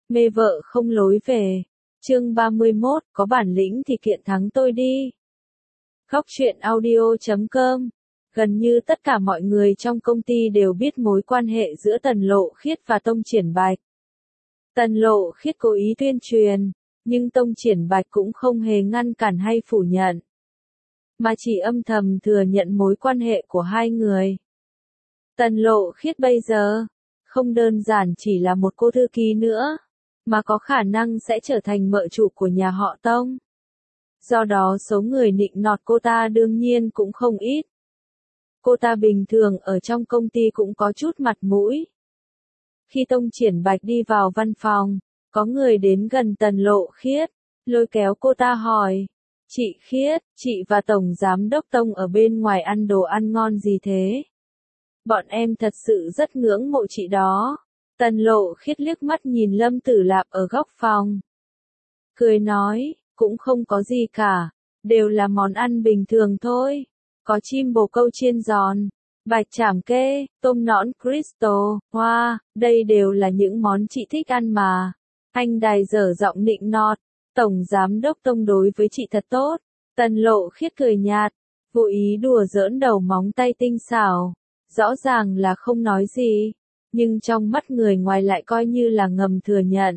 Mê vợ không lối về. Chương 31, có bản lĩnh thì kiện thắng tôi đi. Góc truyện audio.com. Gần như tất cả mọi người trong công ty đều biết mối quan hệ giữa Tần Lộ Khiết và Tông Triển Bạch. Tần Lộ Khiết cố ý tuyên truyền, nhưng Tông Triển Bạch cũng không hề ngăn cản hay phủ nhận, mà chỉ âm thầm thừa nhận mối quan hệ của hai người. Tần Lộ Khiết bây giờ, không đơn giản chỉ là một cô thư ký nữa, mà có khả năng sẽ trở thành mợ chủ của nhà họ Tông. Do đó số người nịnh nọt cô ta đương nhiên cũng không ít. Cô ta bình thường ở trong công ty cũng có chút mặt mũi. Khi Tông Triển Bạch đi vào văn phòng, có người đến gần Tần Lộ Khiết, lôi kéo cô ta hỏi: "Chị Khiết, chị và Tổng Giám đốc Tông ở bên ngoài ăn đồ ăn ngon gì thế? Bọn em thật sự rất ngưỡng mộ chị đó." Tần Lộ Khiết liếc mắt nhìn Lâm Tử Lạp ở góc phòng, cười nói: "Cũng không có gì cả, đều là món ăn bình thường thôi. Có chim bồ câu chiên giòn, bạch trảm kê, tôm nõn Crystal, hoa, đây đều là những món chị thích ăn mà." Anh Đài dở giọng nịnh nọt: "Tổng Giám đốc Tông đối với chị thật tốt." Tần Lộ Khiết cười nhạt, vô ý đùa giỡn đầu móng tay tinh xảo, rõ ràng là không nói gì, nhưng trong mắt người ngoài lại coi như là ngầm thừa nhận.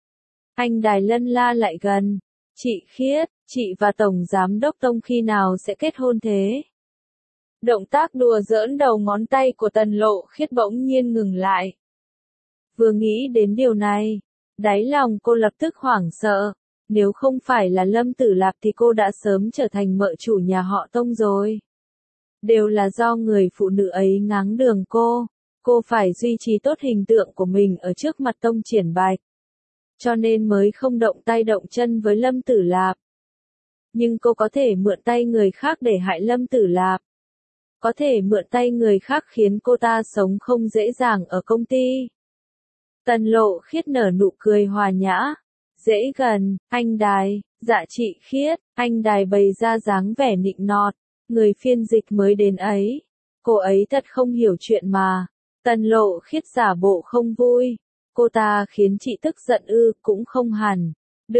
Anh Đài lân la lại gần: "Chị Khiết, chị và Tổng Giám đốc Tông khi nào sẽ kết hôn thế?" Động tác đùa giỡn đầu ngón tay của Tần Lộ Khiết bỗng nhiên ngừng lại. Vừa nghĩ đến điều này, đáy lòng cô lập tức hoảng sợ. Nếu không phải là Lâm Tử Lạp thì cô đã sớm trở thành mợ chủ nhà họ Tông rồi. Đều là do người phụ nữ ấy ngáng đường cô phải duy trì tốt hình tượng của mình ở trước mặt Tông Triển Bạch. Cho nên mới không động tay động chân với Lâm Tử Lạp. Nhưng cô có thể mượn tay người khác để hại Lâm Tử Lạp. Có thể mượn tay người khác khiến cô ta sống không dễ dàng ở công ty. Tần Lộ Khiết nở nụ cười hòa nhã. "Dễ gần, anh Đài." "Dạ chị Khiết." Anh Đài bày ra dáng vẻ nịnh nọt. "Người phiên dịch mới đến ấy. Cô ấy thật không hiểu chuyện mà." Tần Lộ Khiết giả bộ không vui. "Cô ta khiến chị tức giận ư?" "Cũng không hẳn."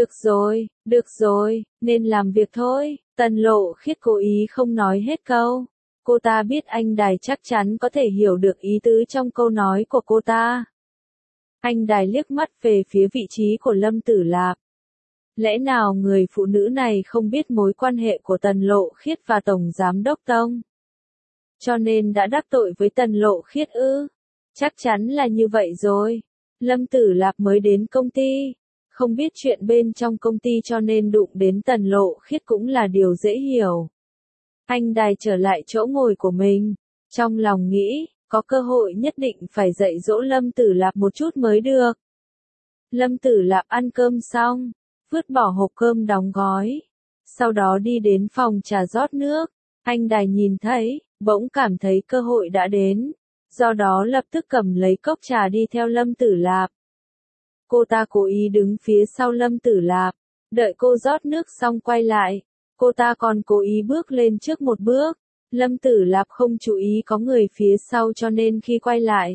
Được rồi, nên làm việc thôi." Tần Lộ Khiết cố ý không nói hết câu. Cô ta biết anh Đài chắc chắn có thể hiểu được ý tứ trong câu nói của cô ta. Anh Đài liếc mắt về phía vị trí của Lâm Tử Lạp. Lẽ nào người phụ nữ này không biết mối quan hệ của Tần Lộ Khiết và Tổng Giám đốc Tông? Cho nên đã đắc tội với Tần Lộ Khiết ư? Chắc chắn là như vậy rồi. Lâm Tử Lạp mới đến công ty, không biết chuyện bên trong công ty cho nên đụng đến Tần Lộ Khiết cũng là điều dễ hiểu. Anh Đài trở lại chỗ ngồi của mình, trong lòng nghĩ, có cơ hội nhất định phải dạy dỗ Lâm Tử Lạp một chút mới được. Lâm Tử Lạp ăn cơm xong, vứt bỏ hộp cơm đóng gói, sau đó đi đến phòng trà rót nước. Anh Đài nhìn thấy, bỗng cảm thấy cơ hội đã đến, do đó lập tức cầm lấy cốc trà đi theo Lâm Tử Lạp. Cô ta cố ý đứng phía sau Lâm Tử Lạp, đợi cô rót nước xong quay lại, cô ta còn cố ý bước lên trước một bước. Lâm Tử Lạp không chú ý có người phía sau cho nên khi quay lại,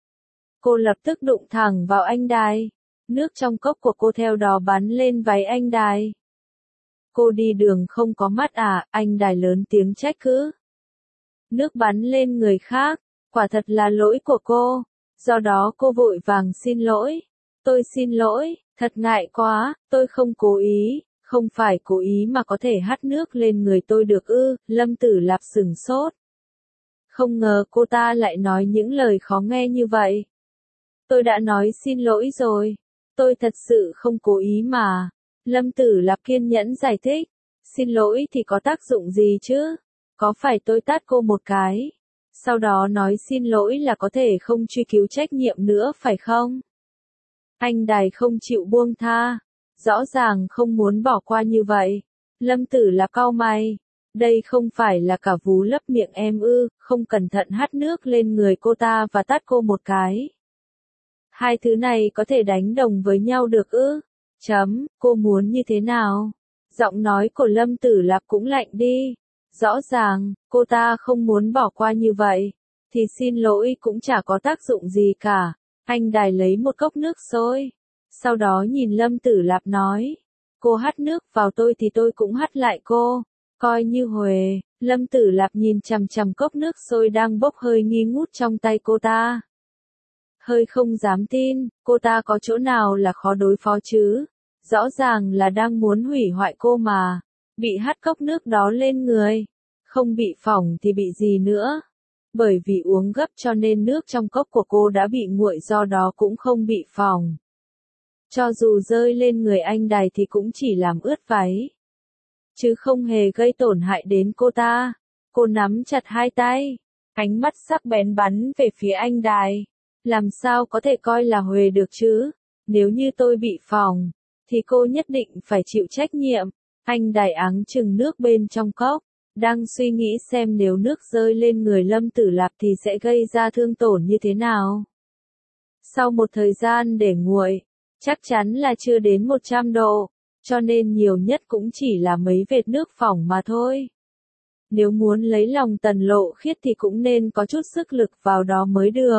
cô lập tức đụng thẳng vào anh Đài. Nước trong cốc của cô theo đó bắn lên váy anh Đài. "Cô đi đường không có mắt à?" Anh Đài lớn tiếng trách cứ. "Nước bắn lên người khác, quả thật là lỗi của cô." Do đó cô vội vàng xin lỗi. "Tôi xin lỗi, thật ngại quá, tôi không cố ý." "Không phải cố ý mà có thể hắt nước lên người tôi được ư?" Lâm Tử Lạp sửng sốt. Không ngờ cô ta lại nói những lời khó nghe như vậy. "Tôi đã nói xin lỗi rồi. Tôi thật sự không cố ý mà." Lâm Tử Lạp kiên nhẫn giải thích. "Xin lỗi thì có tác dụng gì chứ? Có phải tôi tát cô một cái, sau đó nói xin lỗi là có thể không truy cứu trách nhiệm nữa phải không?" Anh Đài không chịu buông tha, rõ ràng không muốn bỏ qua như vậy. Lâm Tử Lạp cau mày. Đây không phải là cả vú lấp miệng em ư? Không cẩn thận hắt nước lên người cô ta và tát cô một cái. Hai thứ này có thể đánh đồng với nhau được ư? Cô muốn như thế nào? Giọng nói của Lâm Tử Lạp cũng lạnh đi. Rõ ràng, cô ta không muốn bỏ qua như vậy. Thì xin lỗi cũng chả có tác dụng gì cả. Anh Đài lấy một cốc nước sôi, Sau đó nhìn Lâm Tử Lạp nói, cô hắt nước vào tôi thì tôi cũng hắt lại cô, coi như huề. Lâm Tử Lạp nhìn chằm chằm cốc nước sôi đang bốc hơi nghi ngút trong tay cô ta. Hơi không dám tin, cô ta có chỗ nào là khó đối phó chứ? Rõ ràng là đang muốn hủy hoại cô mà. Bị hắt cốc nước đó lên người. Không bị phỏng thì bị gì nữa? Bởi vì uống gấp cho nên nước trong cốc của cô đã bị nguội, do đó cũng không bị phỏng. Cho dù rơi lên người anh Đài thì cũng chỉ làm ướt váy, chứ không hề gây tổn hại đến cô ta. Cô nắm chặt hai tay, ánh mắt sắc bén bắn về phía anh Đài. Làm sao có thể coi là huề được chứ? Nếu như tôi bị phỏng, thì cô nhất định phải chịu trách nhiệm. Anh Đài áng chừng nước bên trong cốc, đang suy nghĩ xem nếu nước rơi lên người Lâm Tử Lạp thì sẽ gây ra thương tổn như thế nào. Sau một thời gian để nguội, chắc chắn là chưa đến 100 độ, cho nên nhiều nhất cũng chỉ là mấy vệt nước phỏng mà thôi. Nếu muốn lấy lòng Tần Lộ Khiết thì cũng nên có chút sức lực vào đó mới được.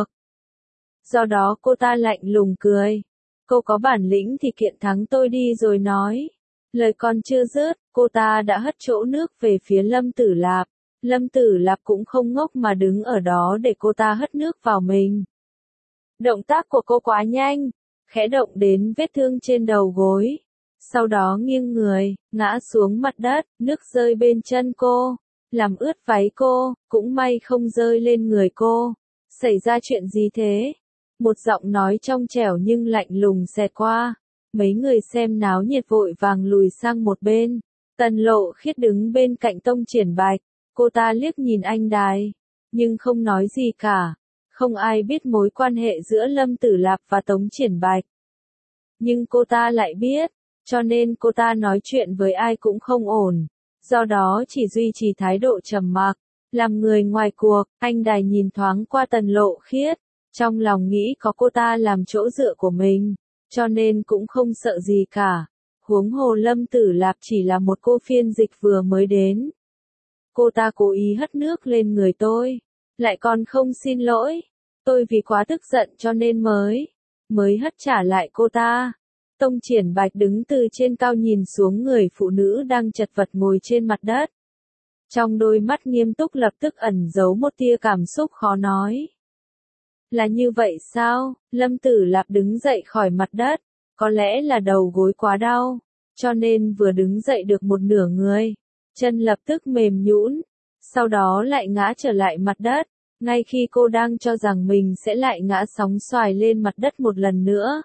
Do đó cô ta lạnh lùng cười. Cô có bản lĩnh thì kiện thắng tôi đi rồi nói. Lời còn chưa dứt, cô ta đã hất chỗ nước về phía Lâm Tử Lạp. Lâm Tử Lạp cũng không ngốc mà đứng ở đó để cô ta hất nước vào mình. Động tác của cô quá nhanh, khẽ động đến vết thương trên đầu gối. Sau đó nghiêng người, ngã xuống mặt đất, nước rơi bên chân cô, làm ướt váy cô, cũng may không rơi lên người cô. Xảy ra chuyện gì thế? Một giọng nói trong trẻo nhưng lạnh lùng xẹt qua. Mấy người xem náo nhiệt vội vàng lùi sang một bên. Tần Lộ Khiết đứng bên cạnh Tông Triển Bạch. Cô ta liếc nhìn anh Đài, nhưng không nói gì cả. Không ai biết mối quan hệ giữa Lâm Tử Lạp và Tống Triển Bạch. Nhưng cô ta lại biết, cho nên cô ta nói chuyện với ai cũng không ổn. Do đó chỉ duy trì thái độ trầm mặc. Làm người ngoài cuộc, anh Đài nhìn thoáng qua Tần Lộ Khiết. Trong lòng nghĩ có cô ta làm chỗ dựa của mình, cho nên cũng không sợ gì cả. Huống hồ Lâm Tử Lạp chỉ là một cô phiên dịch vừa mới đến. Cô ta cố ý hất nước lên người tôi, lại còn không xin lỗi. Tôi vì quá tức giận cho nên mới hất trả lại cô ta. Tông Triển Bạch đứng từ trên cao nhìn xuống người phụ nữ đang chật vật ngồi trên mặt đất. Trong đôi mắt nghiêm túc lập tức ẩn giấu một tia cảm xúc khó nói. Là như vậy sao? Lâm Tử Lạp đứng dậy khỏi mặt đất, có lẽ là đầu gối quá đau, cho nên vừa đứng dậy được một nửa người, chân lập tức mềm nhũn, sau đó lại ngã trở lại mặt đất, ngay khi cô đang cho rằng mình sẽ lại ngã sóng xoài lên mặt đất một lần nữa.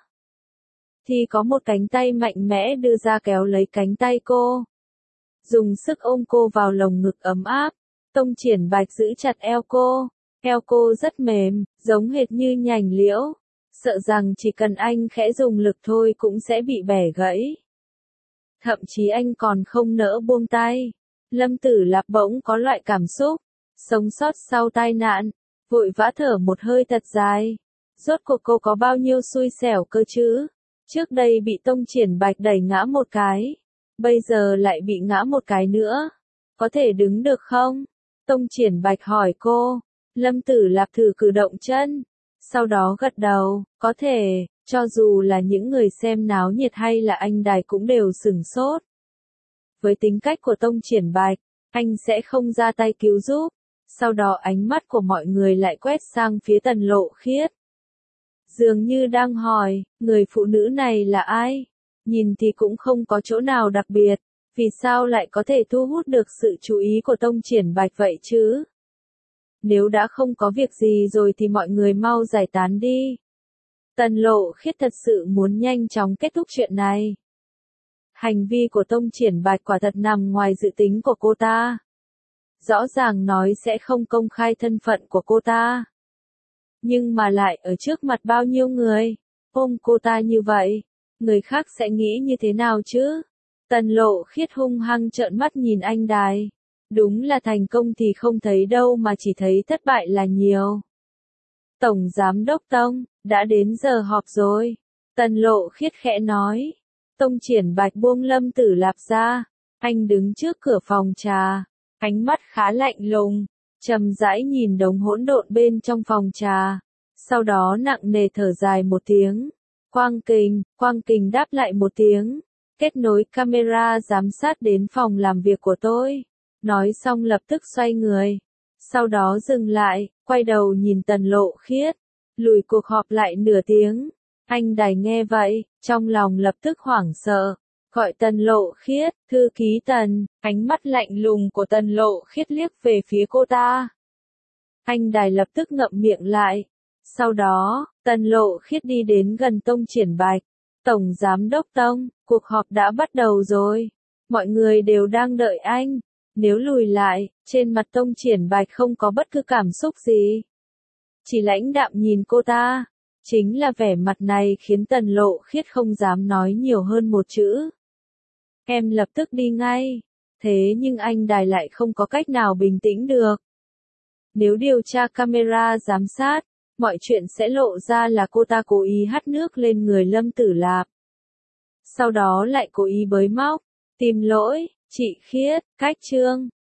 Thì có một cánh tay mạnh mẽ đưa ra kéo lấy cánh tay cô, dùng sức ôm cô vào lồng ngực ấm áp. Tông Triển Bạch giữ chặt eo cô. Eo cô rất mềm, giống hệt như nhành liễu, sợ rằng chỉ cần anh khẽ dùng lực thôi cũng sẽ bị bẻ gãy. Thậm chí anh còn không nỡ buông tay. Lâm Tử Lạp bỗng có loại cảm xúc, sống sót sau tai nạn, vội vã thở một hơi thật dài. Rốt cuộc cô có bao nhiêu xui xẻo cơ chứ? Trước đây bị Tông Triển Bạch đẩy ngã một cái, bây giờ lại bị ngã một cái nữa. Có thể đứng được không? Tông Triển Bạch hỏi cô. Lâm Tử Lạp thử cử động chân, sau đó gật đầu, có thể, cho dù là những người xem náo nhiệt hay là anh Đài cũng đều sửng sốt. Với tính cách của Tông Triển Bạch, anh sẽ không ra tay cứu giúp. Sau đó ánh mắt của mọi người lại quét sang phía Tần Lộ Khiết. Dường như đang hỏi, người phụ nữ này là ai? Nhìn thì cũng không có chỗ nào đặc biệt, vì sao lại có thể thu hút được sự chú ý của Tông Triển Bạch vậy chứ? Nếu đã không có việc gì rồi thì mọi người mau giải tán đi. Tần Lộ Khiết thật sự muốn nhanh chóng kết thúc chuyện này. Hành vi của Tông Triển Bạch quả thật nằm ngoài dự tính của cô ta. Rõ ràng nói sẽ không công khai thân phận của cô ta. Nhưng mà lại ở trước mặt bao nhiêu người, ôm cô ta như vậy, người khác sẽ nghĩ như thế nào chứ? Tần Lộ Khiết hung hăng trợn mắt nhìn anh Đài. Đúng là thành công thì không thấy đâu mà chỉ thấy thất bại là nhiều. Tổng Giám đốc Tông, đã đến giờ họp rồi. Tần Lộ Khiết khẽ nói. Tông Triển Bạch buông Lâm Tử Lạp ra. Anh đứng trước cửa phòng trà. Ánh mắt khá lạnh lùng. Trầm rãi nhìn đống hỗn độn bên trong phòng trà. Sau đó nặng nề thở dài một tiếng. Quang Kình đáp lại một tiếng, kết nối camera giám sát đến phòng làm việc của tôi. Nói xong lập tức xoay người. Sau đó dừng lại, quay đầu nhìn Tần Lộ Khiết. Lùi cuộc họp lại nửa tiếng. Anh Đài nghe vậy, trong lòng lập tức hoảng sợ. Gọi Tần Lộ Khiết, thư ký Tần, ánh mắt lạnh lùng của Tần Lộ Khiết liếc về phía cô ta. Anh Đài lập tức ngậm miệng lại. Sau đó, Tần Lộ Khiết đi đến gần Tông Triển Bạch. Tổng Giám đốc Tông, cuộc họp đã bắt đầu rồi. Mọi người đều đang đợi anh. Nếu lùi lại, trên mặt Tông Triển Bạch không có bất cứ cảm xúc gì. Chỉ lãnh đạm nhìn cô ta. Chính là vẻ mặt này khiến Tần Lộ Khiết không dám nói nhiều hơn một chữ. Em lập tức đi ngay. Thế nhưng anh Đài lại không có cách nào bình tĩnh được. Nếu điều tra camera giám sát, mọi chuyện sẽ lộ ra là cô ta cố ý hắt nước lên người Lâm Tử Lạp. Sau đó lại cố ý bới móc, tìm lỗi, chị Khiết, cách Trương.